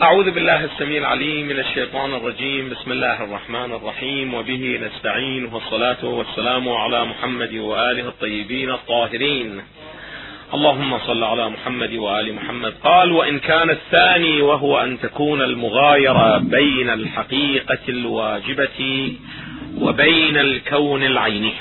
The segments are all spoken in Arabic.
أعوذ بالله السميع العليم من الشيطان الرجيم. بسم الله الرحمن الرحيم، وبه نستعين، والصلاة والسلام على محمد وآله الطيبين الطاهرين. اللهم صل على محمد وآل محمد. قال: وإن كان الثاني وهو أن تكون المغايرة بين الحقيقة الواجبة وبين الكون العيني.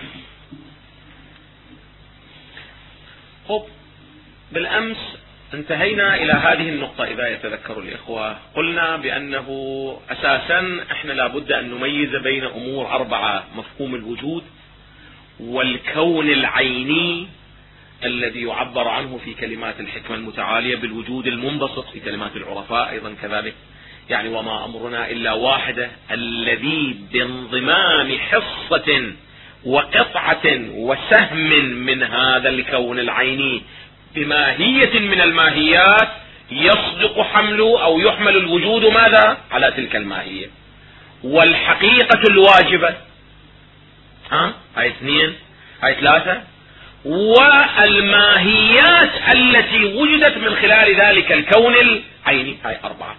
بالأمس انتهينا إلى هذه النقطة إذا يتذكر الإخوة. قلنا بأنه أساسا احنا لابد أن نميز بين أمور أربعة: مفهوم الوجود، والكون العيني الذي يعبر عنه في كلمات الحكمة المتعالية بالوجود المنبسط، في كلمات العرفاء أيضا كذلك، يعني وما أمرنا إلا واحدة، الذي بانضمام حصة وقطعة وسهم من هذا الكون العيني بماهية من الماهيات يصدق حمله أو يحمل الوجود ماذا على تلك الماهية. والحقيقة الواجبة، هاي اثنين، هاي ثلاثة، والماهيات التي وجدت من خلال ذلك الكون العيني، هاي أربعة.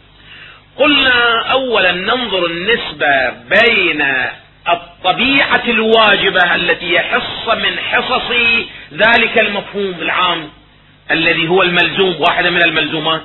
قلنا أولا ننظر النسبة بين الطبيعة الواجبة التي يحص من حصص ذلك المفهوم العام الذي هو الملزوم، واحدة من الملزومات،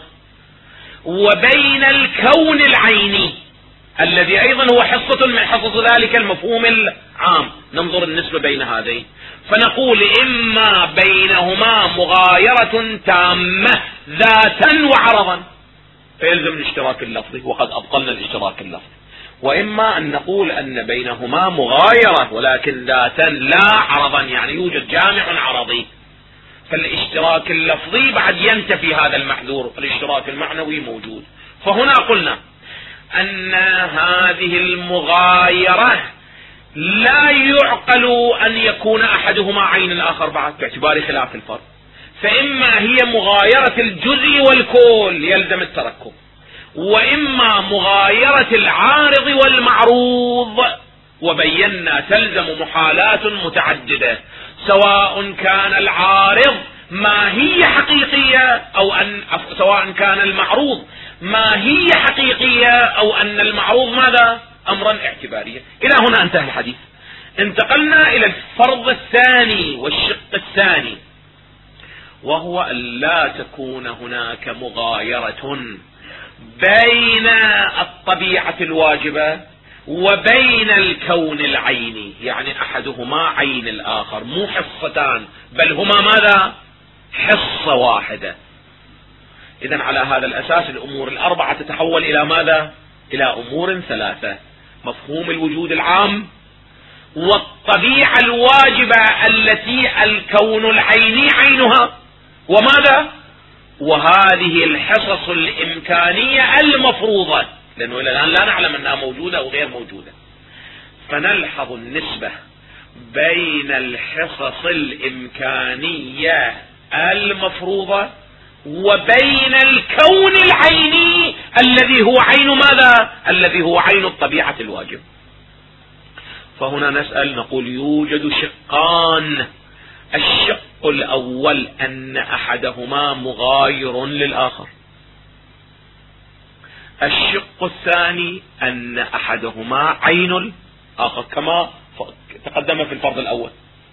وبين الكون العيني الذي أيضا هو حصة من حصص ذلك المفهوم العام. ننظر النسبة بين هذين فنقول: إما بينهما مغايرة تامة ذاتا وعرضا فيلزم الاشتراك اللفظي، وقد أبطلنا الاشتراك اللفظي، وإما أن نقول أن بينهما مغايرة ولكن ذاتا لا عرضا، يعني يوجد جامع عرضي، فالاشتراك اللفظي بعد ينتفي هذا المحذور، الاشتراك المعنوي موجود. فهنا قلنا أن هذه المغايرة لا يعقل أن يكون أحدهما عين الآخر بعد باعتبار خلاف الفرق، فإما هي مغايرة الجزء والكل يلزم التركب، وإما مغايرة العارض والمعروض، وبينا تلزم محالات متعددة، سواء كان العارض ماهية حقيقية سواء كان المعروض ماهية حقيقية أو أن المعروض ماذا أمرا اعتباريا. إلى هنا انتهى الحديث. انتقلنا إلى الفرض الثاني والشق الثاني، وهو أن لا تكون هناك مغايرة بين الطبيعة الواجبة وبين الكون العيني، يعني أحدهما عين الآخر، مو حصتان بل هما ماذا حصة واحدة. إذن على هذا الأساس الأمور الأربعة تتحول إلى ماذا؟ إلى أمور ثلاثة: مفهوم الوجود العام، والطبيعة الواجبة التي الكون العيني عينها، وماذا؟ وهذه الحصص الإمكانية المفروضة، لأنه إلى الآن لا نعلم أنها موجودة أو غير موجودة. فنلحظ النسبة بين الحصص الإمكانية المفروضة وبين الكون العيني الذي هو عين ماذا؟ الذي هو عين الطبيعة الواجب. فهنا نسأل نقول: يوجد شقان. الشق الأول أن أحدهما مغاير للآخر. الشق الثاني أن أحدهما عين الآخر كما تقدم في الفرض الأول.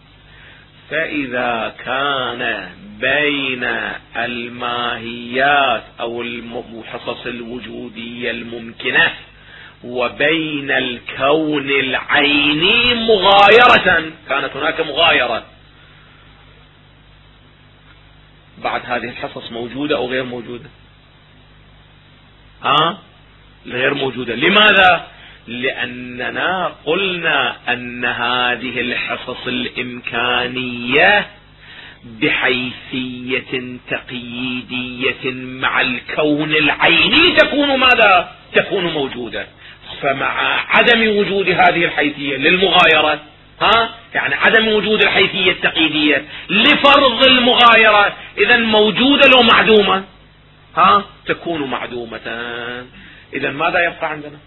فإذا كان بين الماهيات أو الحصص الوجودية الممكنة وبين الكون العيني مغايرة، كانت هناك مغايرة، بعد هذه الحصص موجودة أو غير موجودة؟ غير موجودة. لماذا؟ لأننا قلنا أن هذه الحصص الإمكانية بحيثية تقييدية مع الكون العيني تكون ماذا؟ تكون موجودة. فمع عدم وجود هذه الحيثية للمغايرة، يعني عدم وجود الحيثية التقييدية لفرض المغايرة، إذن موجودة لو معدومة؟ تكون معدومة. إذن ماذا يبقى عندنا؟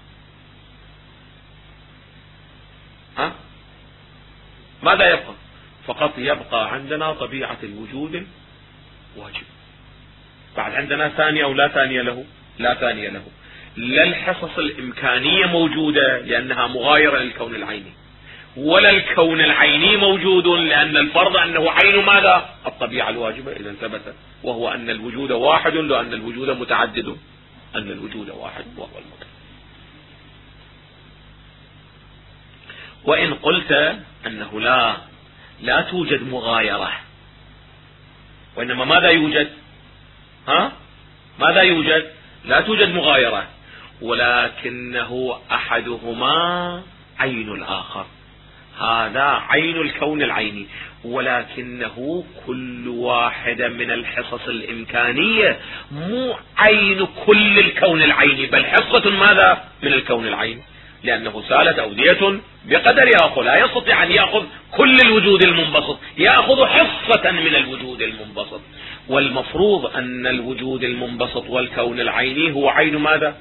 ماذا يبقى؟ فقط يبقى عندنا طبيعة الوجود الواجب. بعد عندنا ثانية أو لا ثانية له؟ لا ثاني له. لا الحصص الإمكانية موجودة لأنها مغايرة للكون العيني، ولا الكون العيني موجود لأن الفرض أنه عين ماذا؟ الطبيعة الواجبة إذا ثبت، وهو أن الوجود واحد لأن الوجود متعدد، أن الوجود واحد وهو المطلق. وإن قلت أنه لا توجد مغايرة، وإنما ماذا يوجد؟ ماذا يوجد؟ لا توجد مغايرة، ولكنه أحدهما عين الآخر. هذا عين الكون العيني، ولكنه كل واحدة من الحصص الإمكانية مو عين كل الكون العيني، بل حصة ماذا؟ من الكون العيني، لأنه سالت أودية بقدر يأخذ، لا يستطيع أن يأخذ كل الوجود المنبسط، يأخذ حصة من الوجود المنبسط. والمفروض أن الوجود المنبسط والكون العيني هو عين ماذا؟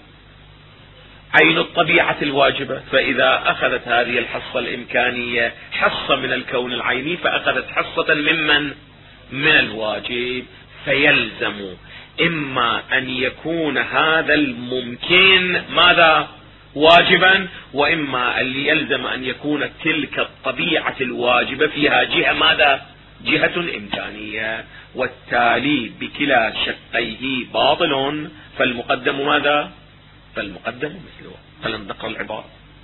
عين الطبيعة الواجبة. فإذا أخذت هذه الحصة الإمكانية حصة من الكون العيني فأخذت حصة من الواجب، فيلزم إما أن يكون هذا الممكن ماذا؟ واجبا، وإما أن يلزم أن يكون تلك الطبيعة الواجبة فيها جهة ماذا؟ جهة إمكانية، والتالي بكلا شقيه باطل، فالمقدم ماذا؟ فالمقدم مثله. خلينا نقرأ العبارة.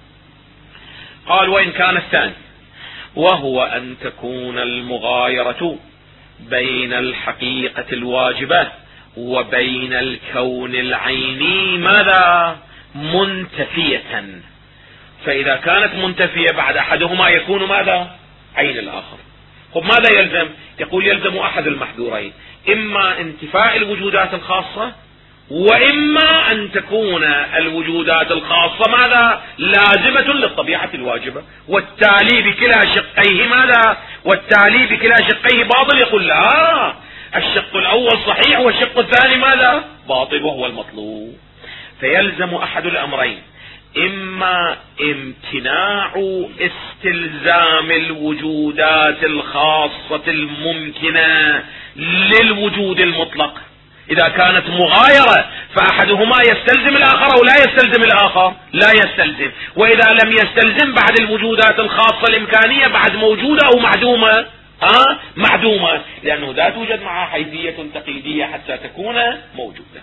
قال: وإن كان الثاني وهو أن تكون المغايرة بين الحقيقة الواجبة وبين الكون العيني ماذا؟ منتفية. فإذا كانت منتفية بعد أحدهما يكون ماذا؟ عين الآخر. طب ماذا يلزم؟ يقول: يلزم أحد المحذورين، إما انتفاء الوجودات الخاصة، وإما أن تكون الوجودات الخاصة ماذا؟ لازمة للطبيعة الواجبة، والتالي بكلا شقيه ماذا؟ والتالي بكلا شقيه باطل. يقول: لا، الشق الأول صحيح والشق الثاني ماذا؟ باطل، وهو المطلوب. فيلزم أحد الأمرين، إما امتناع استلزام الوجودات الخاصة الممكنة للوجود المطلق. إذا كانت مغايرة فأحدهما يستلزم الآخر أو لا يستلزم الآخر؟ لا يستلزم. وإذا لم يستلزم بعد الوجودات الخاصة الإمكانية بعد موجودة أو معدومة؟ معدومة، لأنه لا توجد معها حيثية تقييدية حتى تكون موجودة.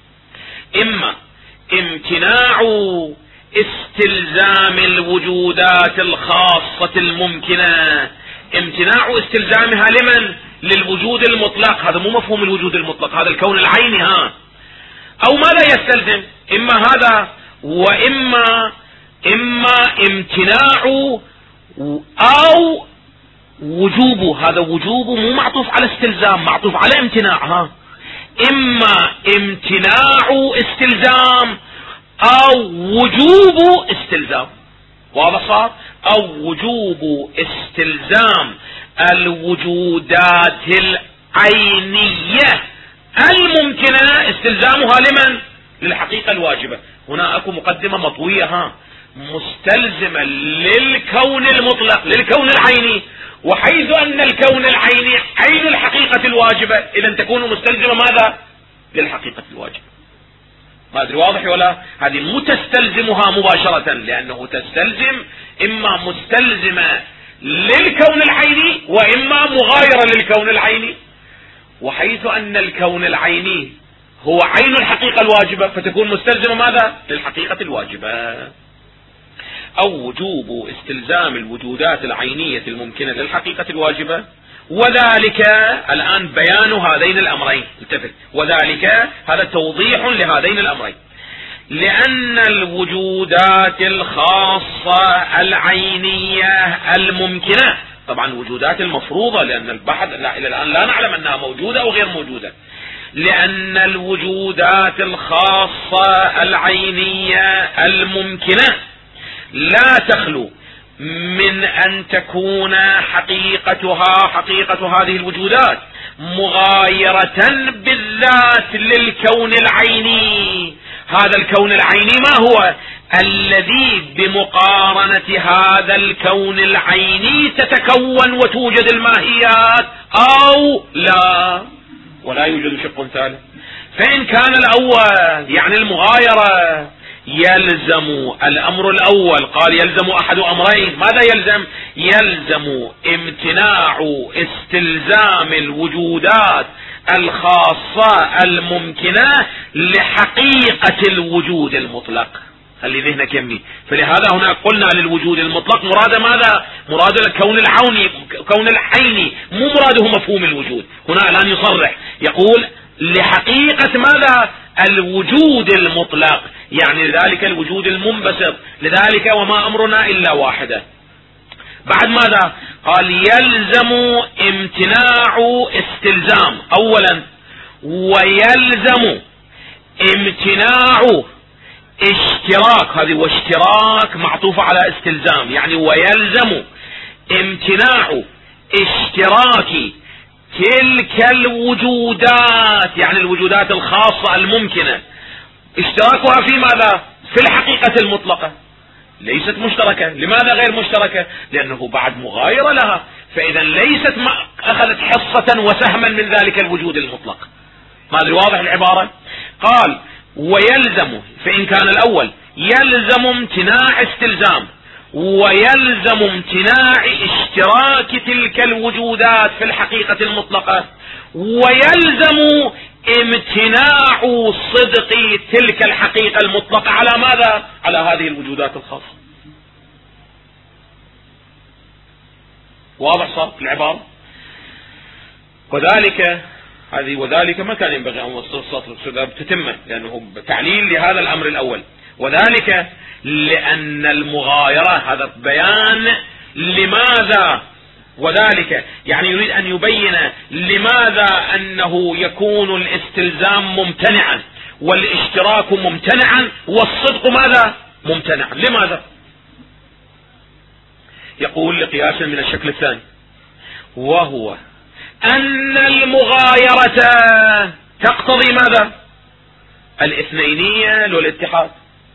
إما امتناع استلزام الوجودات الخاصة الممكنة، امتناع استلزامها لمن؟ للوجود المطلق. هذا مو مفهوم الوجود المطلق، هذا الكون العيني. أو ماذا يستلزم؟ إما هذا، وإما امتناع أو وجوب. هذا وجوب مو معطوف على استلزام، معطوف على امتناع. إما امتناع استلزام أو وجوب استلزام. واضح صار؟ أو وجوب استلزام الوجودات العينية الممكنة استلزامها لمن؟ للحقيقة الواجبة. هنا أكو مقدمة مطوية مستلزمة للكون المطلق، للكون العيني، وحيث أن الكون العيني عين الحقيقة الواجبة إذن تكون مستلزمة ماذا؟ للحقيقة الواجبة. ما أدري واضح ولا؟ هذه مو تستلزمها مباشرة، لأنه تستلزم إما مستلزمة للكون العيني وإما مغايرة للكون العيني، وحيث أن الكون العيني هو عين الحقيقة الواجبة فتكون مستلزمة ماذا؟ للحقيقة الواجبة. أو وجوب استلزام الوجودات العينية الممكنة للحقيقة الواجبة، وذلك الآن بيان هذين الأمرين. التفت، وذلك هذا توضيح لهذين الأمرين، لأن الوجودات الخاصة العينية الممكنة، طبعا الوجودات المفروضة لأن البحث إلى الآن لا نعلم أنها موجودة أو غير موجودة، لأن الوجودات الخاصة العينية الممكنة لا تخلو من أن تكون حقيقة هذه الوجودات مغايرة بالذات للكون العيني. هذا الكون العيني ما هو؟ الذي بمقارنة هذا الكون العيني تتكون وتوجد الماهيات أو لا، ولا يوجد شق ثالث. فإن كان الأول يعني المغايرة يلزم الأمر الأول، قال يلزم أحد أمرين. ماذا يلزم؟ يلزم امتناع استلزام الوجودات الخاصة الممكنة لحقيقة الوجود المطلق. خلي ذهنك يمي. فلهذا هنا قلنا للوجود المطلق مراد ماذا؟ مراد الكون العوني، كون العيني، مو مراده مفهوم الوجود. هنا الآن يصرح يقول لحقيقة ماذا؟ الوجود المطلق، يعني لذلك الوجود المنبسط. لذلك وما أمرنا إلا واحدة. بعد ماذا؟ قال يلزم امتناع استلزام أولا، ويلزم امتناع اشتراك. هذه واشتراك معطوفة على استلزام، يعني ويلزم امتناع اشتراك تلك الوجودات، يعني الوجودات الخاصة الممكنة، اشتراكها في ماذا؟ في الحقيقة المطلقة. ليست مشتركة. لماذا غير مشتركة؟ لأنه بعد مغايرة لها، فإذا ليست أخذت حصة وسهما من ذلك الوجود المطلق. ما أدري واضح العبارة؟ قال ويلزم، فإن كان الأول يلزم امتناع استلزام، ويلزم امتناع اشتراك تلك الوجودات في الحقيقة المطلقة، ويلزم امتناع صدق تلك الحقيقة المطلقة على ماذا؟ على هذه الوجودات الخاصة. واضح صار العبارة؟ وذلك ما كان ينبغي أن السطر تتمه، لأنه تعليل لهذا الأمر الأول. وذلك لأن المغايرة، هذا بيان لماذا، وذلك يعني يريد أن يبين لماذا أنه يكون الاستلزام ممتنعا والاشتراك ممتنعا والصدق ماذا؟ ممتنعا. لماذا؟ يقول لقياس من الشكل الثاني، وهو أن المغايرة تقتضي ماذا؟ الاثنينية والاتحاد.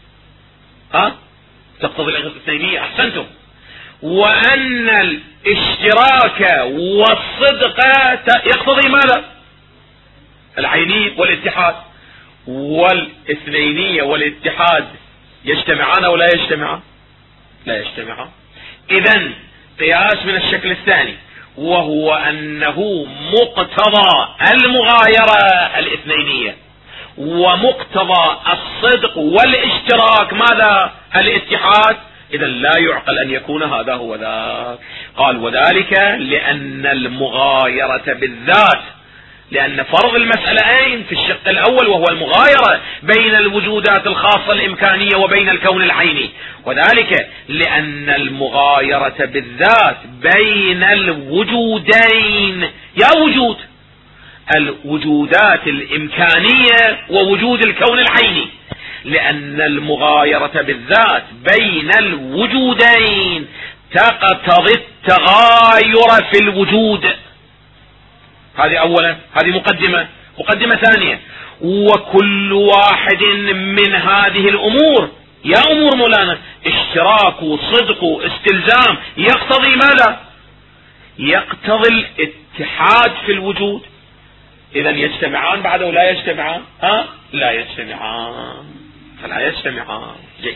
تقتضي الاثنينية، أحسنتم. وأن الاشتراك والصدق يقتضي ماذا؟ العيني والاتحاد. والاثنينية والاتحاد يجتمعان أو لا يجتمعان؟ لا يجتمعان. إذن قياس من الشكل الثاني، وهو أنه مقتضى المغايرة الاثنينية، ومقتضى الصدق والاشتراك ماذا؟ الاتحاد. إذا لا يعقل أن يكون هذا هو ذاك. قال وذلك لأن المغايرة بالذات، لأن فرض المسألتين في الشق الأول وهو المغايرة بين الوجودات الخاصة الإمكانية وبين الكون العيني، وذلك لأن المغايرة بالذات بين الوجودين، يا وجود الوجودات الإمكانية ووجود الكون العيني، لأن المغايرة بالذات بين الوجودين تقتضي التغاير في الوجود. هذه أولا، هذه مقدمة ثانية. وكل واحد من هذه الأمور، يا أمور مولانا، اشتراك وصدق واستلزام، يقتضي ماذا؟ يقتضي الاتحاد في الوجود. إذا يجتمعان بعد ولا يجتمعان؟ لا يجتمعان، فلا يجتمعان. جيد.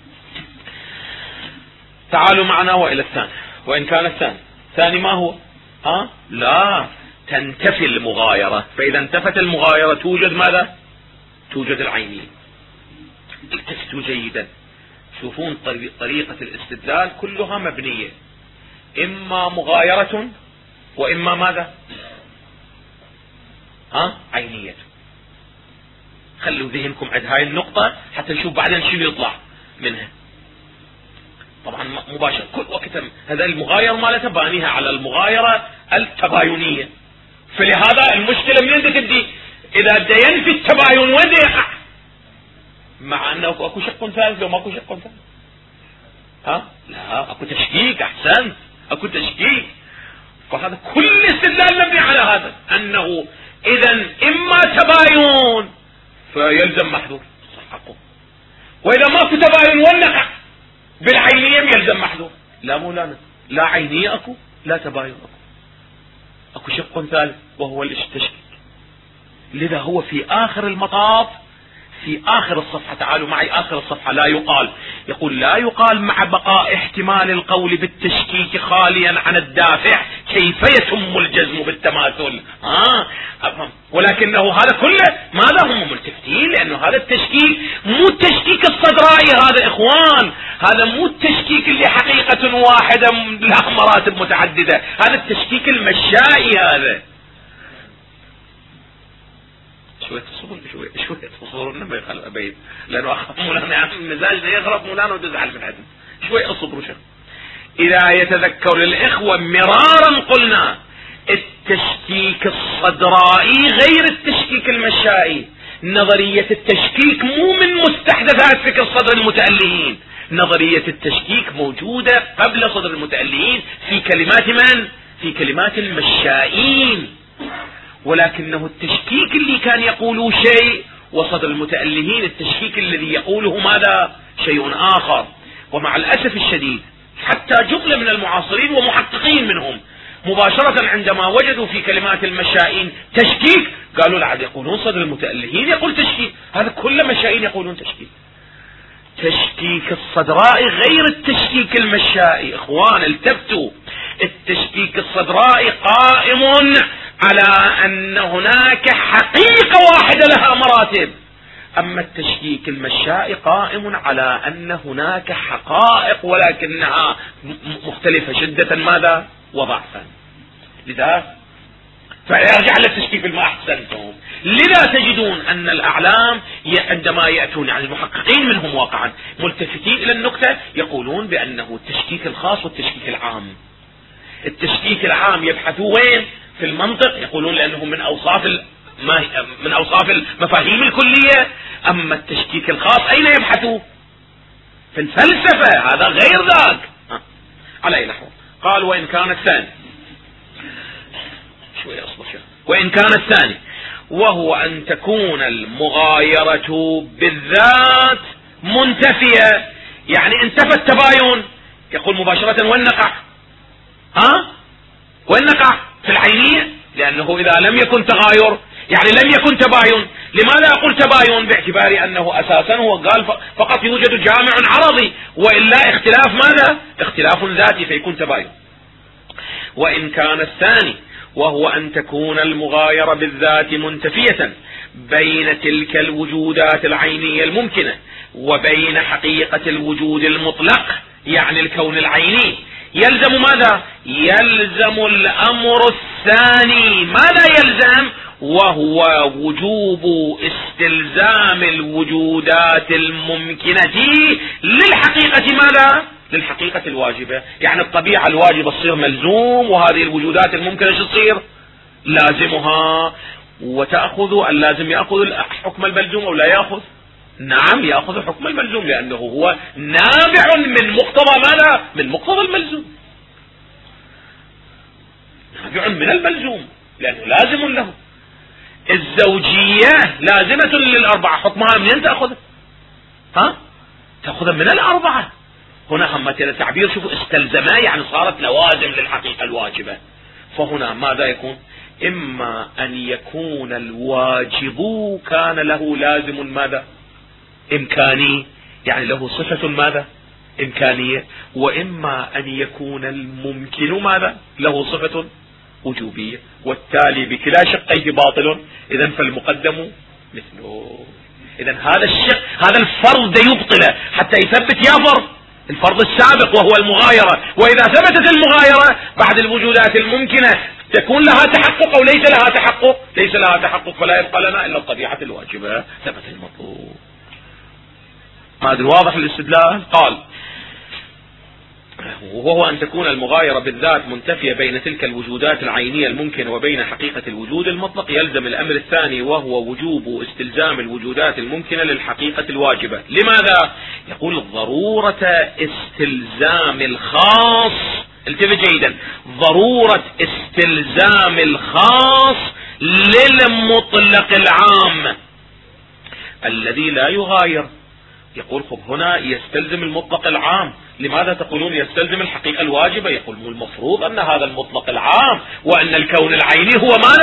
تعالوا معنا وإلى الثاني. وإن كان الثاني ما هو؟ لا تنتفي المغايرة. فإذا انتفت المغايرة توجد ماذا؟ توجد العينية. التفتوا جيدا، شوفون طريقة الاستدلال كلها مبنية إما مغايرة وإما ماذا؟ عينية. خلوا ذهنكم عند هاي النقطة حتى نشوف بعدين شنو يطلع منها. طبعا مباشر كل وقت هذا المغاير مالته بانيها على المغايرة التباينية. فلهذا المشكلة من تبدي؟ إذا بدا ينفي التباين وين يقع؟ مع أنه أكو شق ثالث لو ماكو شق ثالث. لا أكو تشكيك. أحسنت، أكو تشكيك. فهذا كل استدلال مبني على هذا، أنه إذا إما تباين فيلزم محذور حقه، وإذا ماكو تباين والنقع بالعينية يلزم محذور. لا مولانا، لا عينية أكو، لا تباين أكو شق ثالث وهو التشكيك. لذا هو في آخر المطاف، في آخر الصفحة، تعالوا معي آخر الصفحة، يقول لا يقال مع بقاء احتمال القول بالتشكيك خاليا عن الدافع كيف يتم الجزم بالتماثل. ولكنه هذا كله ماذا هم ملتفتين، لأنه هذا التشكيك مو التشكيك الصدرائي، هذا إخوان هذا مو التشكيك اللي حقيقة واحدة لها مراتب متعددة، هذا التشكيك المشائي. هذا شوية تصبر انه ما يخلق ابيت، لانه اخاف مولانا المزاج ده يغرب مولانا وتزعل من عدم. شوية اصبروا شيخ. اذا يتذكر الاخوة مرارا قلنا التشكيك الصدرائي غير التشكيك المشائي. نظرية التشكيك مو من مستحدثات فكر صدر المتألهين، نظرية التشكيك موجودة قبل صدر المتألهين في كلمات من؟ في كلمات المشائين. ولكنه التشكيك اللي كان يقوله شيء، وصدر المتألهين التشكيك الذي يقوله ماذا؟ شيء آخر. ومع الأسف الشديد حتى جملة من المعاصرين ومحققين منهم مباشرة عندما وجدوا في كلمات المشائين تشكيك قالوا لا، يقولون صدر المتألهين يقول تشكيك، هذا كل مشائين يقولون تشكيك. تشكيك الصدرائي غير التشكيك المشائي. اخوان التفتوا، التشكيك الصدرائي قائم على ان هناك حقيقة واحدة لها مراتب، اما التشكيك المشائي قائم على ان هناك حقائق ولكنها مختلفة شدة ماذا؟ وضعفا. لذا فيرجع للتشكيك ما احسنتم. لذا تجدون ان الاعلام عندما يأتون، يعني المحققين منهم واقعا ملتفتين الى النكتة، يقولون بانه التشكيك الخاص والتشكيك العام. التشكيك العام يبحثوا وين؟ في المنطق، يقولون لانه من اوصاف المفاهيم الكلية. اما التشكيك الخاص اين يبحثوا؟ في الفلسفة، هذا غير ذاك. على اي نحو قال وان كان الثاني، شوية اصبر شوية، وان كان الثاني وهو ان تكون المغايرة بالذات منتفية، يعني انتفى التباين. يقول مباشرة وين نقع؟ وين نقع؟ في العينية، لانه اذا لم يكن تغاير يعني لم يكن تباين. لماذا اقول تباين؟ باعتبار انه اساسا هو قال فقط يوجد جامع عرضي، والا اختلاف ماذا؟ اختلاف ذاتي، فيكون تباين. وان كان الثاني وهو ان تكون المغايرة بالذات منتفية بين تلك الوجودات العينية الممكنة وبين حقيقة الوجود المطلق، يعني الكون العيني، يلزم ماذا؟ يلزم الامر الثاني. ماذا يلزم؟ وهو وجوب استلزام الوجودات الممكنة للحقيقة ماذا؟ للحقيقة الواجبة. يعني الطبيعة الواجبة تصير ملزوم، وهذه الوجودات الممكنة شو تصير؟ لازمها. وتأخذ اللازم يأخذ حكم الملزوم او لا يأخذ؟ نعم يأخذ حكم الملزوم، لأنه هو نابع من مقتضى ماذا؟ من مقتضى الملزوم، نابع من الملزوم لأنه لازم له. الزوجية لازمة للأربعة، حكمها منين تأخذ؟ تأخذ من الأربعة. هنا هم تعبير شوفوا استلزما، يعني صارت لوازم للحقيقة الواجبة. فهنا ماذا يكون؟ إما أن يكون الواجب كان له لازم ماذا؟ إمكاني، يعني له صفة ماذا؟ إمكانية. وإما أن يكون الممكن ماذا؟ له صفة وجوبية، والتالي بكلا شقيه باطل، إذن فالمقدم مثله. إذن هذا الشق، هذا الفرض يبطله حتى يثبت يا فرض الفرض السابق وهو المغايرة. وإذا ثبتت المغايرة بعد الوجودات الممكنة تكون لها تحقق أو ليس لها تحقق؟ ليس لها تحقق، فلا يبقى لنا إلا الطبيعة الواجبة، ثبت المطلوب. ما أدري واضح الاستدلال؟ قال وهو أن تكون المغايرة بالذات منتفية بين تلك الوجودات العينية الممكنة وبين حقيقة الوجود المطلق، يلزم الأمر الثاني وهو وجوب استلزام الوجودات الممكنة للحقيقة الواجبة. لماذا؟ يقول ضرورة استلزام الخاص، التفت جيدا، ضرورة استلزام الخاص للمطلق العام الذي لا يغاير. يقول خب هنا يستلزم المطلق العام، لماذا تقولون يستلزم الحقيقة الواجبة؟ يقول المفروض أن هذا المطلق العام وأن الكون العيني هو ماذا؟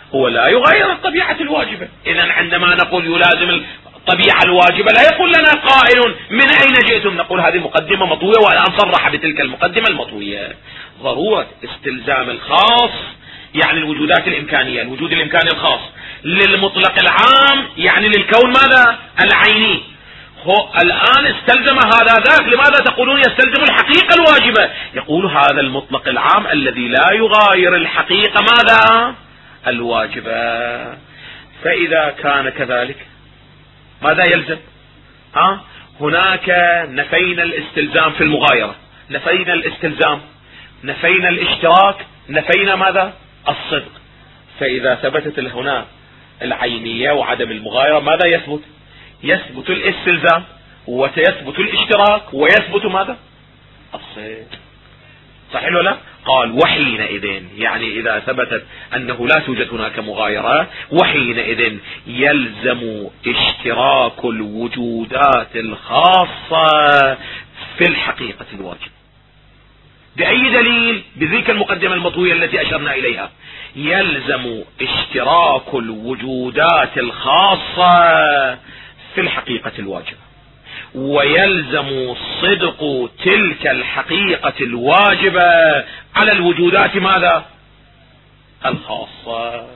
هو لا يغير الطبيعة الواجبة. إذا عندما نقول يلازم الطبيعة الواجبة لا يقول لنا قائل من أين جئتم، نقول هذه مقدمة مطوية، والآن صرح بتلك المقدمة المطوية. ضرورة استلزام الخاص يعني الوجودات الإمكانية، الوجود الإمكاني الخاص للمطلق العام يعني للكون ماذا؟ العيني. هو الآن استلزم هذا ذاك، لماذا تقولون يستلزم الحقيقة الواجبة؟ يقول هذا المطلق العام الذي لا يغاير الحقيقة ماذا؟ الواجبة. فإذا كان كذلك ماذا يلزم؟ هناك نفينا الاستلزام في المغايرة، نفينا الاستلزام، نفينا الاشتراك، نفينا ماذا؟ الصدق. فإذا ثبتت هنا العينية وعدم المغايرة ماذا يثبت؟ يثبت الاستلزام ويثبت الاشتراك ويثبت ماذا؟ الصدق. صحيح ولا لا؟ قال وحينئذ، يعني إذا ثبتت أنه لا توجد هناك مغايرة، وحينئذ يلزم اشتراك الوجودات الخاصة في الحقيقة الواجب. بأي دليل؟ بذيك المقدمة المطوية التي أشرنا إليها. يلزم اشتراك الوجودات الخاصة في الحقيقة الواجبة، ويلزم صدق تلك الحقيقة الواجبة على الوجودات ماذا؟ الخاصة.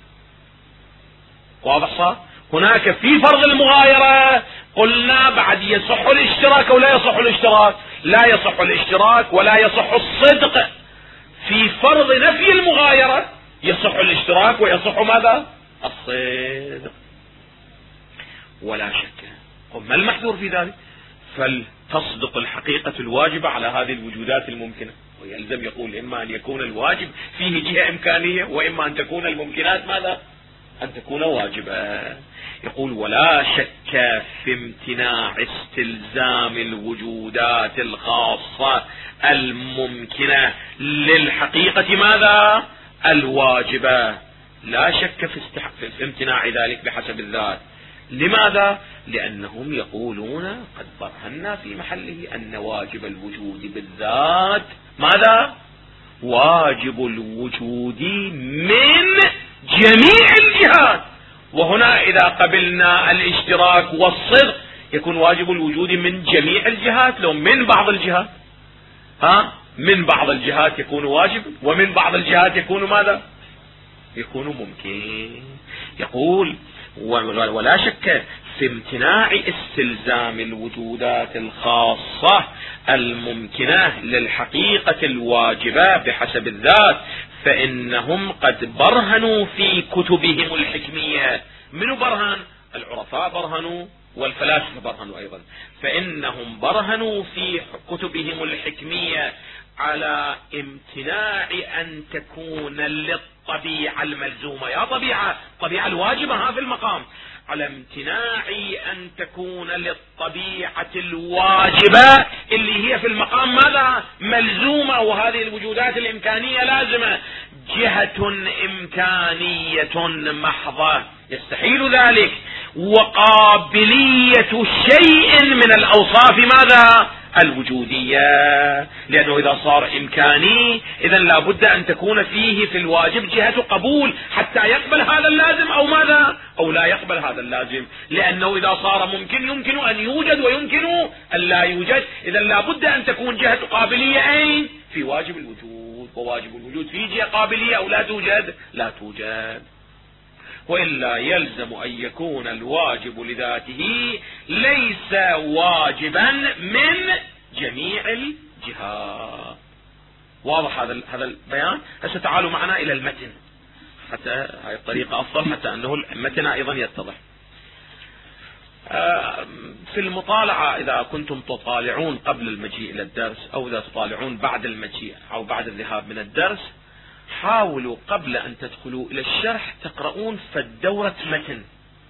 واضح صار؟ هناك في فرض المغايرة قلنا بعد يصح الاشتراك او لا يصح الاشتراك؟ لا يصح الاشتراك ولا يصح الصدق. في فرض نفي المغايرة يصح الاشتراك ويصح ماذا؟ الصدق. ولا شك. ما المحذور في ذلك؟ فلتصدق الحقيقة الواجبة على هذه الوجودات الممكنة. ويلزم يقول إما أن يكون الواجب فيه جهة إمكانية، وإما أن تكون الممكنات ماذا؟ أن تكون واجبة. يقول ولا شك في امتناع استلزام الوجودات الخاصة الممكنة للحقيقة ماذا؟ الواجبة. لا شك في امتناع ذلك بحسب الذات. لماذا؟ لأنهم يقولون قد برهنا في محله أن واجب الوجود بالذات ماذا؟ واجب الوجود من جميع الجهات. وهنا إذا قبلنا الاشتراك والصدق يكون واجب الوجود من جميع الجهات، لو من بعض الجهات. من بعض الجهات يكون واجب، ومن بعض الجهات يكون ماذا؟ يكون ممكن. يقول ولا شك في امتناع استلزام الوجودات الخاصة الممكنة للحقيقة الواجبة بحسب الذات، فإنهم قد برهنوا في كتبهم الحكمية. منو برهن؟ العرفاء برهنوا والفلاسفة برهنوا أيضا. فإنهم برهنوا في كتبهم الحكمية على امتناع أن تكون للطبيعة الملزومة، يا طبيعة الواجبة في المقام، على امتناع أن تكون للطبيعة الواجبة اللي هي في المقام ماذا؟ ملزومة، وهذه الوجودات الإمكانية لازمة، جهة إمكانية محضة يستحيل ذلك، وقابلية شيء من الأوصاف ماذا؟ الوجودية. لأنه إذا صار إمكاني إذا لابد أن تكون فيه في الواجب جهة قبول حتى يقبل هذا اللازم أو ماذا؟ أو لا يقبل هذا اللازم. لأنه إذا صار ممكن يمكن أن يوجد ويمكن أن لا يوجد، إذا لابد أن تكون جهة قابلية أين؟ في واجب الوجود. وواجب الوجود فيه جهة قابلية أو لا توجد؟ لا توجد. وإلا يلزم أن يكون الواجب لذاته ليس واجبا من جميع الجهات. واضح هذا البيان؟ هسه تعالوا معنا إلى المتن، حتى هاي الطريقة أفضل حتى أنه المتن أيضا يتضح. في المطالعة إذا كنتم تطالعون قبل المجيء إلى الدرس أو إذا تطالعون بعد المجيء أو بعد الذهاب من الدرس، حاولوا قبل أن تدخلوا إلى الشرح تقرؤون فالدورة متن.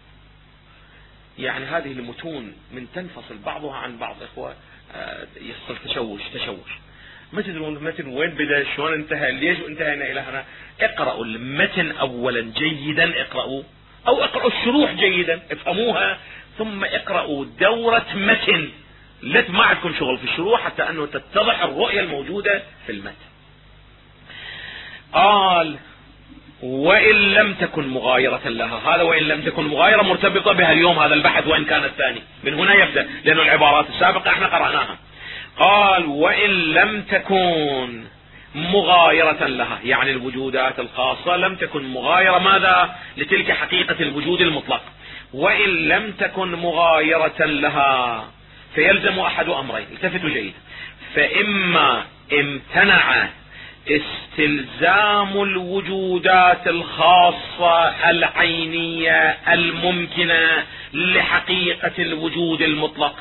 يعني هذه المتون من تنفصل بعضها عن بعض إخوة يحصل تشوش. ما تدرون المتن وين بدأ شلون انتهى ليش انتهينا إلى هنا. اقرأوا المتن أولا جيدا، اقرأوا أو اقرأوا الشروح جيدا افهموها، ثم اقرأوا دورة متن. لا ما عندكم شغل في الشروح حتى أنه تتضح الرؤية الموجودة في المتن. قال وإن لم تكن مغايرة لها. هذا وإن لم تكن مغايرة مرتبطة بها اليوم هذا البحث، وإن كان الثاني من هنا يبدأ، لأن العبارات السابقة احنا قرأناها. قال وإن لم تكن مغايرة لها، يعني الوجودات الخاصة لم تكن مغايرة ماذا؟ لتلك حقيقة الوجود المطلق. وإن لم تكن مغايرة لها فيلزم أحد أمرين، التفتوا جيد. فإما امتنع استلزام الوجودات الخاصة العينية الممكنة لحقيقة الوجود المطلق،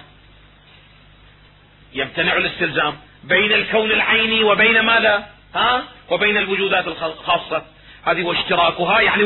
يمتنع الاستلزام بين الكون العيني وبين ماذا؟ وبين الوجودات الخاصة. هذه واشتراكها يعني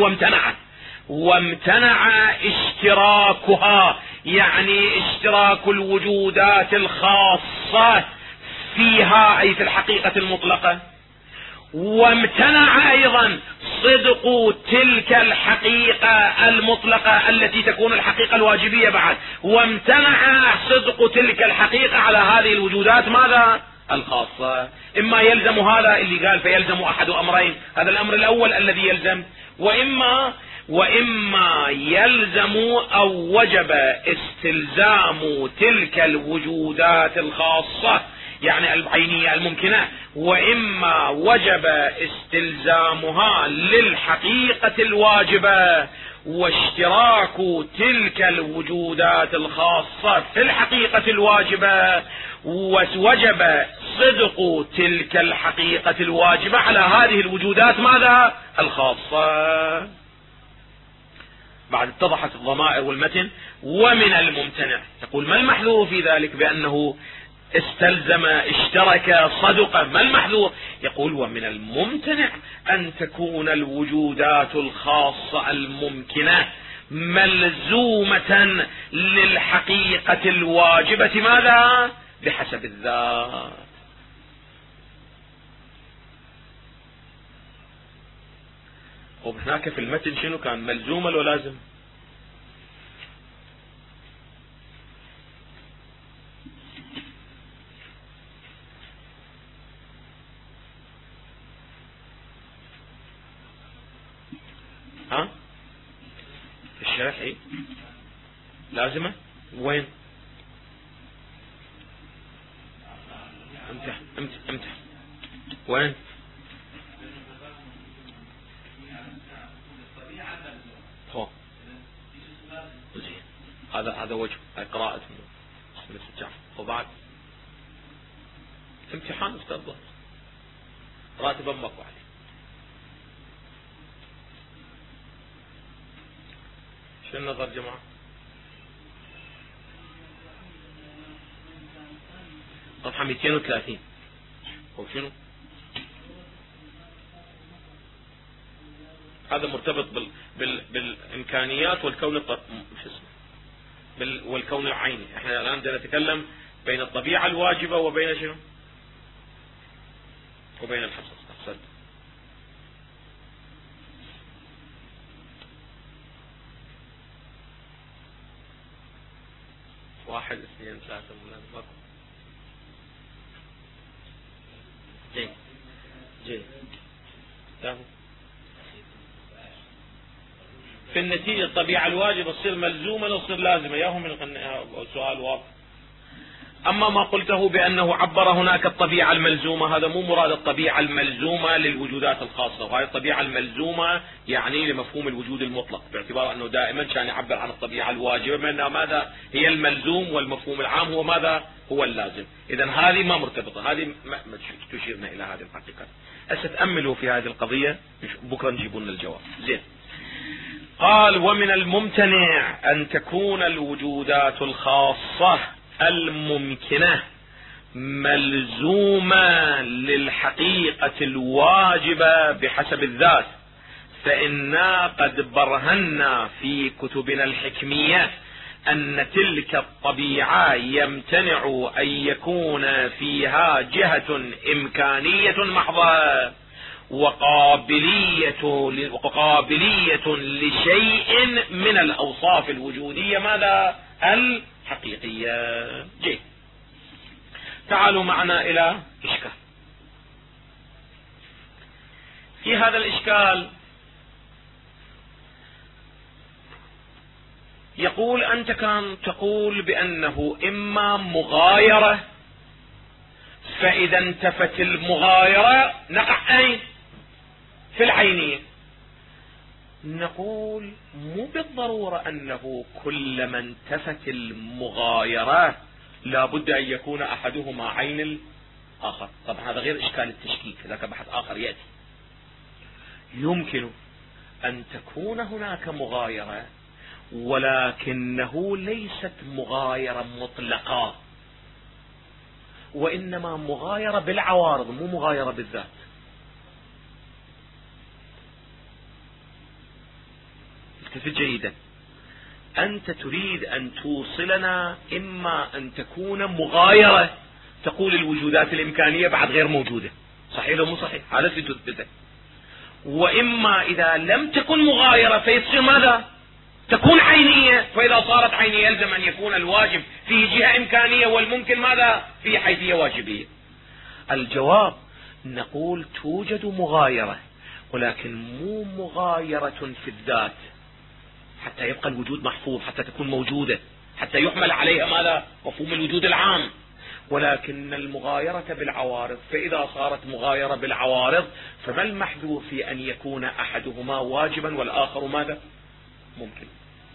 وامتنع اشتراكها يعني اشتراك الوجودات الخاصة فيها أي في الحقيقة المطلقة. وامتنع أيضا صدق تلك الحقيقة المطلقة التي تكون الحقيقة الواجبية بعد، وامتنع صدق تلك الحقيقة على هذه الوجودات ماذا؟ الخاصة. إما يلزم هذا اللي قال فيلزم أحد أمرين، هذا الأمر الأول الذي يلزم، وإما يلزم أو وجب استلزام تلك الوجودات الخاصة يعني العينية الممكنة، وإما وجب استلزامها للحقيقة الواجبة، واشتراك تلك الوجودات الخاصة في الحقيقة الواجبة، ووجب صدق تلك الحقيقة الواجبة على هذه الوجودات ماذا؟ الخاصة. بعد اتضحت الضمائر والمتن. ومن الممتنع، يقول ما المحذور في ذلك بأنه استلزم اشترك صدق؟ ما المحذور؟ يقول ومن الممتنع أن تكون الوجودات الخاصة الممكنة ملزومة للحقيقة الواجبة ماذا؟ بحسب الذات. وهناك في المتن شنو كان؟ ملزوم ولا لازم؟ الشرح ايه؟ لازمة؟ وين؟ امتح وين؟ زين، هذا وجه قراءة من السجاف. وبعد امتحان استضاف راتب امك عليه. شو النظر جماعة؟ صفحة 230. وشنو هذا؟ مرتبط بالامكانيات والكون والكون العيني. احنا الان نتكلم بين الطبيعة الواجبة وبين شنو؟ وبين الحصص. اقصد 1 2 3 ملازمات. جيد. في النتيجة الطبيعة الواجبة تصير ملزومة ولا تصير لازمة؟ ياهم من سؤال واضح. أما ما قلته بأنه عبر هناك الطبيعة الملزومة، هذا مو مراد الطبيعة الملزومة للوجودات الخاصة، وهذه الطبيعة الملزومة يعني لمفهوم الوجود المطلق، باعتبار أنه دائما كان يعبر عن الطبيعة الواجبة بأنها ماذا؟ هي الملزوم، والمفهوم العام هو ماذا؟ هو اللازم. إذن هذه ما مرتبطة، هذه ما تشيرنا إلى هذه الحقيقة. هسه تأملوا في هذه القضية، بكرة نجيبون الجواب. زين. قال ومن الممتنع أن تكون الوجودات الخاصة الممكنة ملزومة للحقيقة الواجبة بحسب الذات، فإنا قد برهنا في كتبنا الحكمية أن تلك الطبيعة يمتنع أن يكون فيها جهة إمكانية محضة وقابلية لشيء من الأوصاف الوجودية ماذا؟ الحقيقية. جيد. تعالوا معنا إلى إشكال. في هذا الإشكال يقول أنت كان تقول بأنه إما مغايرة، فإذا انتفت المغايرة نقع أين؟ في العينية. نقول مو بالضرورة أنه كلما انتفت المغايرة لا بد أن يكون أحدهما عين الآخر. طبعا هذا غير إشكال التشكيك، ذاك بحث آخر يأتي. يمكن أن تكون هناك مغايرة ولكنه ليست مغايرة مطلقة، وإنما مغايرة بالعوارض مو مغايرة بالذات. التفت جيدا، أنت تريد أن توصلنا إما أن تكون مغايرة تقول الوجودات الإمكانية بعد غير موجودة، صحيح ولا مو صحيح؟ هذا في تثبته. وإما إذا لم تكن مغايرة فيصير ماذا؟ تكون عينية، فإذا صارت عينية يلزم أن يكون الواجب فيه جهة إمكانية والممكن ماذا؟ فيه حيثية واجبية. الجواب نقول توجد مغايرة، ولكن مو مغايرة في الذات حتى يبقى الوجود محفوظ، حتى تكون موجودة، حتى يحمل عليها ماذا؟ مفهوم الوجود العام، ولكن المغايرة بالعوارض. فإذا صارت مغايرة بالعوارض فما المحذور في أن يكون أحدهما واجبا والآخر ماذا؟ ممكن.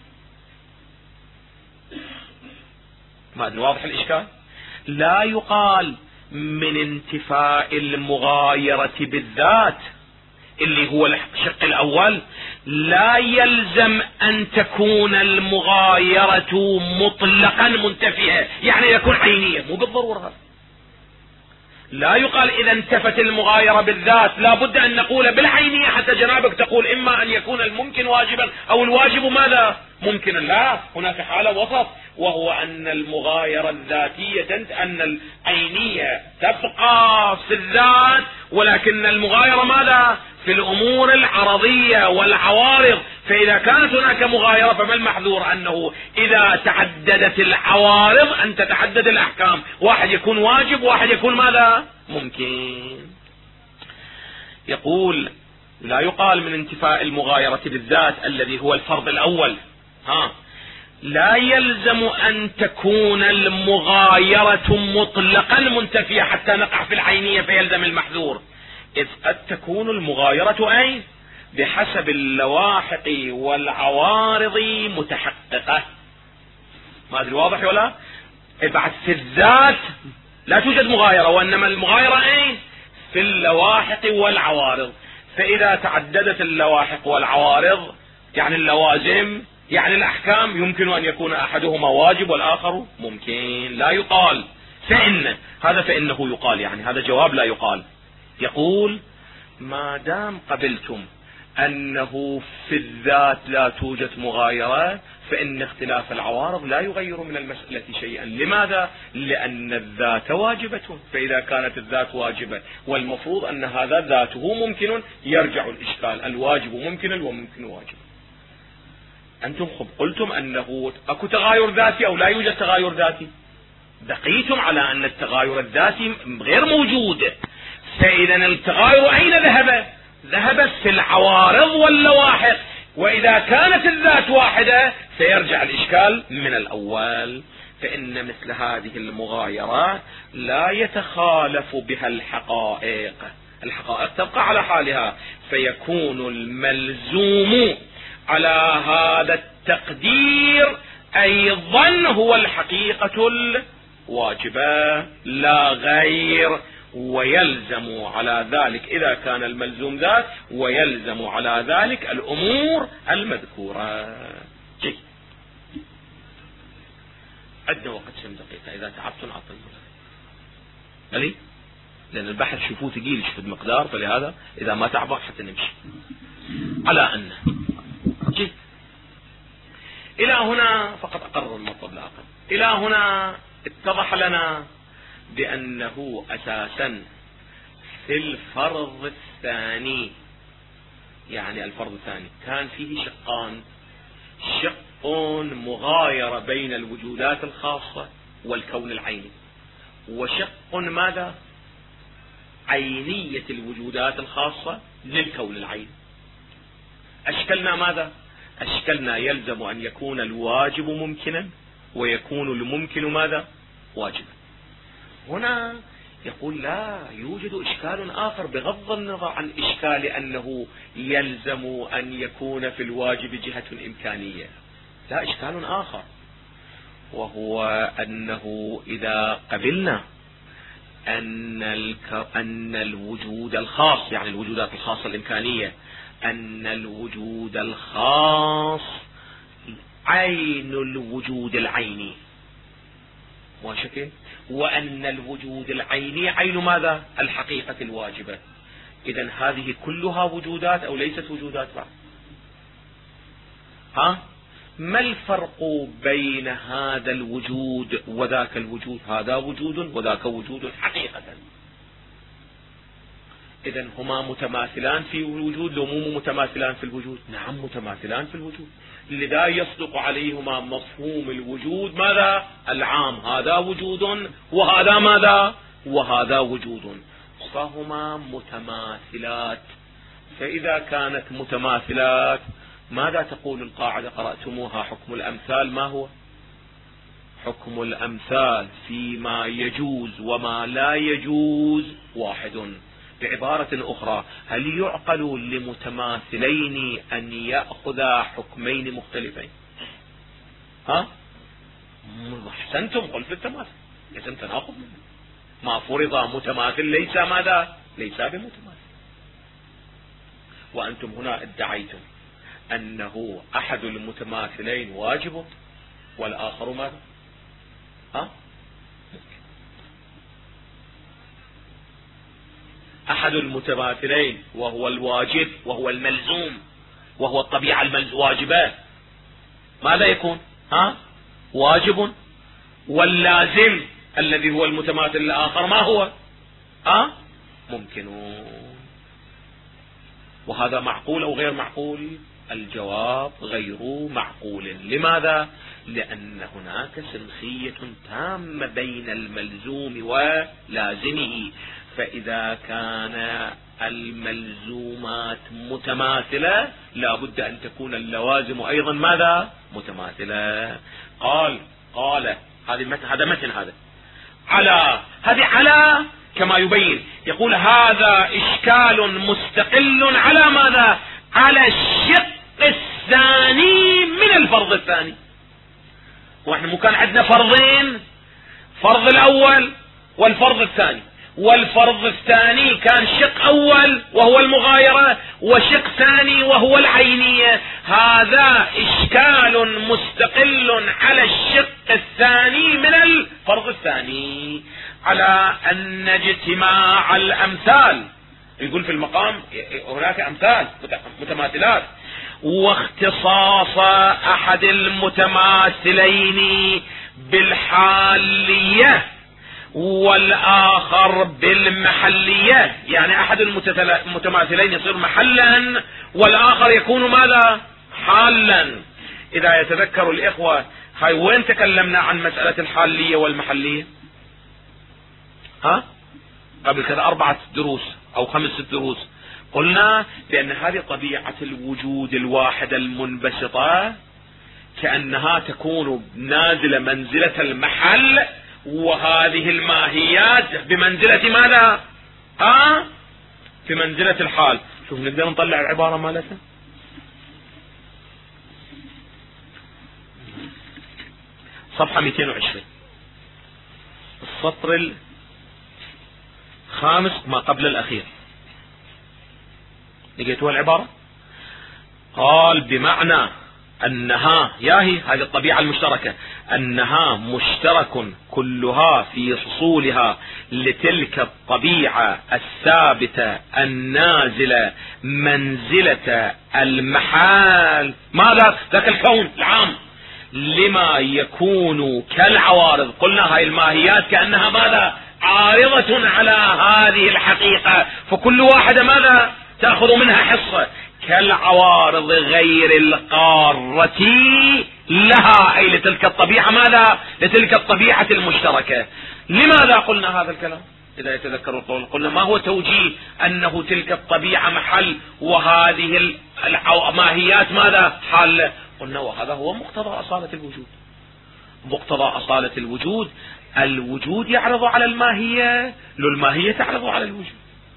ما أدري واضح الإشكال؟ لا يقال من انتفاء المغايرة بالذات اللي هو الشق الأول لا يلزم أن تكون المغايرة مطلقا منتفئة، يعني يكون عينية، مو بالضرورة. لا يقال إذا انتفت المغايرة بالذات لا بد أن نقول بالعينية حتى جنابك تقول إما أن يكون الممكن واجبا أو الواجب ماذا؟ ممكنا. لا، هناك حالة وسط، وهو أن المغايرة الذاتية أن العينية تبقى في الذات، ولكن المغايرة ماذا؟ في الأمور العرضية والعوارض. فإذا كانت هناك مغايرة فما المحذور؟ أنه إذا تعددت العوارض أن تتعدد الأحكام، واحد يكون واجب واحد يكون ماذا؟ ممكن. يقول لا يقال من انتفاء المغايرة بالذات الذي هو الفرض الأول لا يلزم أن تكون المغايرة مطلقا منتفية حتى نقع في العينية فيلزم المحذور، إذ قد تكون المغايرة أي بحسب اللواحق والعوارض متحققة. ما أدري واضح ولا؟ بعد في الذات لا توجد مغايرة، وإنما المغايرة أي في اللواحق والعوارض. فإذا تعددت اللواحق والعوارض يعني اللوازم يعني الأحكام يمكن أن يكون أحدهما واجب والآخر ممكن. لا يقال فإنه يقال، يعني هذا جواب لا يقال. يقول ما دام قبلتم أنه في الذات لا توجد مغايرة فإن اختلاف العوارض لا يغير من المسألة شيئا. لماذا؟ لأن الذات واجبة، فإذا كانت الذات واجبة والمفروض أن هذا ذاته ممكن يرجع الإشكال، الواجب ممكن والممكن واجب. أنتم قلتم أنه أكو تغاير ذاتي أو لا يوجد تغاير ذاتي، بقيتم على أن التغاير الذاتي غير موجود. فإذا التغاير أين ذهب؟ ذهب في العوارض واللواحق، وإذا كانت الذات واحدة سيرجع الإشكال من الأول. فإن مثل هذه المغايرات لا يتخالف بها الحقائق تبقى على حالها، فيكون الملزوم على هذا التقدير أيضا هو الحقيقة الواجبة لا غير، ويلزم على ذلك إذا كان الملزوم ذات ويلزم على ذلك الأمور المذكورة. جيد، عدنا وقت 5 دقيقة، إذا تعبتم أعطينا لأن البحث شوفوه ثقيل شوف المقدار، فلهذا إذا ما تعبوا حتى نمشي على أن جيد. إلى هنا فقط أقرر المطلب لا أقل. إلى هنا اتضح لنا بأنه أساسا في الفرض الثاني، يعني الفرض الثاني كان فيه شقان: شق مغايرة بين الوجودات الخاصة والكون العيني، وشق ماذا؟ عينية الوجودات الخاصة للكون العيني. أشكلنا ماذا؟ أشكلنا يلزم أن يكون الواجب ممكنا ويكون الممكن ماذا؟ واجبا. هنا يقول لا يوجد إشكال آخر بغض النظر عن إشكال أنه يلزم أن يكون في الواجب جهة إمكانية. لا، إشكال آخر، وهو أنه إذا قبلنا أن الوجود الخاص، يعني الوجودات الخاصة الإمكانية، أن الوجود الخاص عين الوجود العيني، وشكل، وأن الوجود العيني عين ماذا؟ الحقيقة الواجبة. إذن هذه كلها وجودات أو ليست وجودات بعد؟ ما الفرق بين هذا الوجود وذاك الوجود؟ هذا وجود وذاك وجود حقيقة. إذن هما متماثلان في الوجود لو مو متماثلان في الوجود؟ نعم متماثلان في الوجود، لذا يصدق عليهما مفهوم الوجود ماذا؟ العام، هذا وجود وهذا ماذا؟ وهذا وجود، فهما متماثلات. فإذا كانت متماثلات ماذا تقول القاعدة؟ قرأتموها، حكم الأمثال ما هو؟ حكم الأمثال فيما يجوز وما لا يجوز واحد. بعبارة أخرى، هل يعقل لمتماثلين أن يأخذا حكمين مختلفين؟ أحسنتم، قل في التماثل لازم تناقض منه. ما فرض متماثل ليس ماذا؟ ليس بمتماثل. وأنتم هنا ادعيتم أنه أحد المتماثلين واجب والآخر ماذا؟ أحد المتماثلين وهو الواجب وهو الملزوم وهو الطبيعة الواجبة ماذا يكون؟ واجب. واللازم الذي هو المتماثل الآخر ما هو؟ ممكن. وهذا معقول أو غير معقول؟ الجواب غير معقول. لماذا؟ لأن هناك سنخية تامة بين الملزوم ولازمه. فإذا كان الملزومات متماثلة لا بد أن تكون اللوازم أيضا ماذا؟ متماثلة. قال هذا متن، هذا على كما يبين، يقول هذا إشكال مستقل على ماذا؟ على الشق الثاني من الفرض الثاني. واحنا مو كان عندنا فرضين، فرض الأول والفرض الثاني، والفرض الثاني كان شق أول وهو المغايرة وشق ثاني وهو العينية. هذا إشكال مستقل على الشق الثاني من الفرض الثاني، على أن اجتماع الأمثال، يقول في المقام هناك أمثال متماثلات، واختصاص أحد المتماثلين بالحالية والآخر بالمحلية، يعني أحد المتماثلين يصير محلا والآخر يكون ماذا؟ حالا. إذا يتذكر الإخوة، هاي وين تكلمنا عن مسألة الحالية والمحلية؟ قبل كذا 4 دروس أو 5 دروس قلنا بأن هذه طبيعة الوجود الواحدة المنبسطة كأنها تكون نازلة منزلة المحل، وهذه الماهيات بمنزلة ماذا؟ في منزلة الحال. شوف نقدر نطلع العبارة مالتها. صفحة 220 السطر الخامس ما قبل الأخير، لقيتوا العبارة؟ قال بمعنى أنها هذه الطبيعة المشتركة، أنها مشترك كلها في فصولها لتلك الطبيعة الثابتة النازلة منزلة المحال ماذا؟ ذاك الكون العام، لما يكون كالعوارض. قلنا هاي الماهيات كأنها ماذا؟ عارضة على هذه الحقيقة، فكل واحدة ماذا؟ تأخذ منها حصة، كالعوارض غير القارة لها، أي لتلك الطبيعة ماذا؟ لتلك الطبيعة المشتركة. لماذا قلنا هذا الكلام؟ إذا يتذكر القول. قلنا ما هو توجيه أنه تلك الطبيعة محل وهذه الماهيات ماذا حالة؟ قلنا وهذا هو مقتضى أصالة الوجود. مقتضى أصالة الوجود، الوجود يعرض على الماهية، الماهية تعرض على الوجود.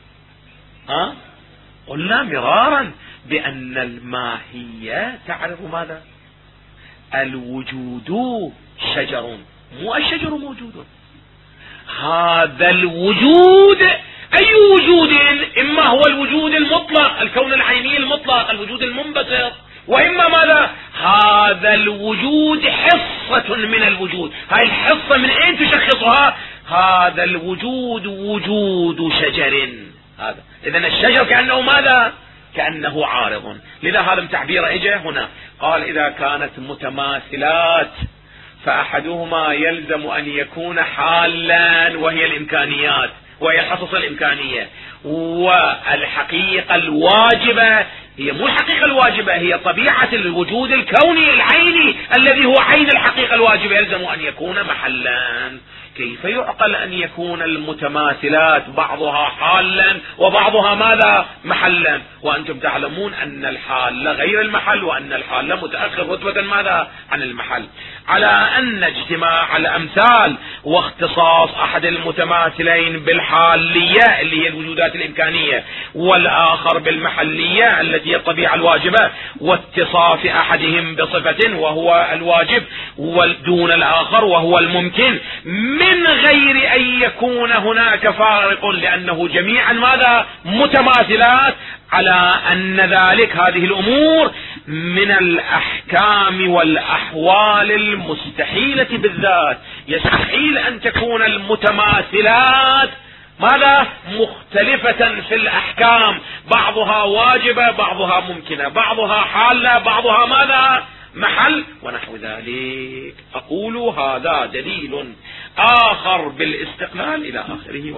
قلنا مرارا بأن الماهية تعرض ماذا؟ الوجود شجر، مو الشجر موجود. هذا الوجود أي وجود؟ إما هو الوجود المطلق، الكون العيني المطلق، الوجود المنبسط، وإما ماذا؟ هذا الوجود حصة من الوجود. هاي الحصة من أين تشخصها؟ هذا الوجود وجود شجر. هذا إذن الشجر كأنه ماذا؟ كأنه عارض. لذا هذا تعبير إجا هنا قال إذا كانت متماثلات فأحدهما يلزم أن يكون حالا وهي الإمكانيات، وهي الحصص الإمكانية، والحقيقة الواجبة هي مو الحقيقة الواجبة، هي طبيعة الوجود الكوني العيني الذي هو عين الحقيقة الواجبة، يلزم أن يكون محلا. كيف يعقل أن يكون المتماثلات بعضها حالا وبعضها ماذا؟ محلا، وأنتم تعلمون أن الحال غير المحل، وأن الحال متأخر رتبة ماذا؟ عن المحل. على أن اجتماع الأمثال واختصاص أحد المتماثلين بالحالية اللي هي الوجودات الإمكانية، والآخر بالمحلية التي هي الطبيعة الواجبة، واتصاف أحدهم بصفة وهو الواجب ودون الآخر وهو الممكن، من غير أن يكون هناك فارق، لأنه جميعا ماذا؟ متماثلات، على أن ذلك هذه الأمور من الأحكام والأحوال المستحيلة بالذات. يستحيل أن تكون المتماثلات ماذا؟ مختلفة في الأحكام، بعضها واجبة بعضها ممكنة، بعضها حالة بعضها ماذا؟ محل ونحو ذلك. أقول هذا دليل آخر بالاستقلال إلى آخره.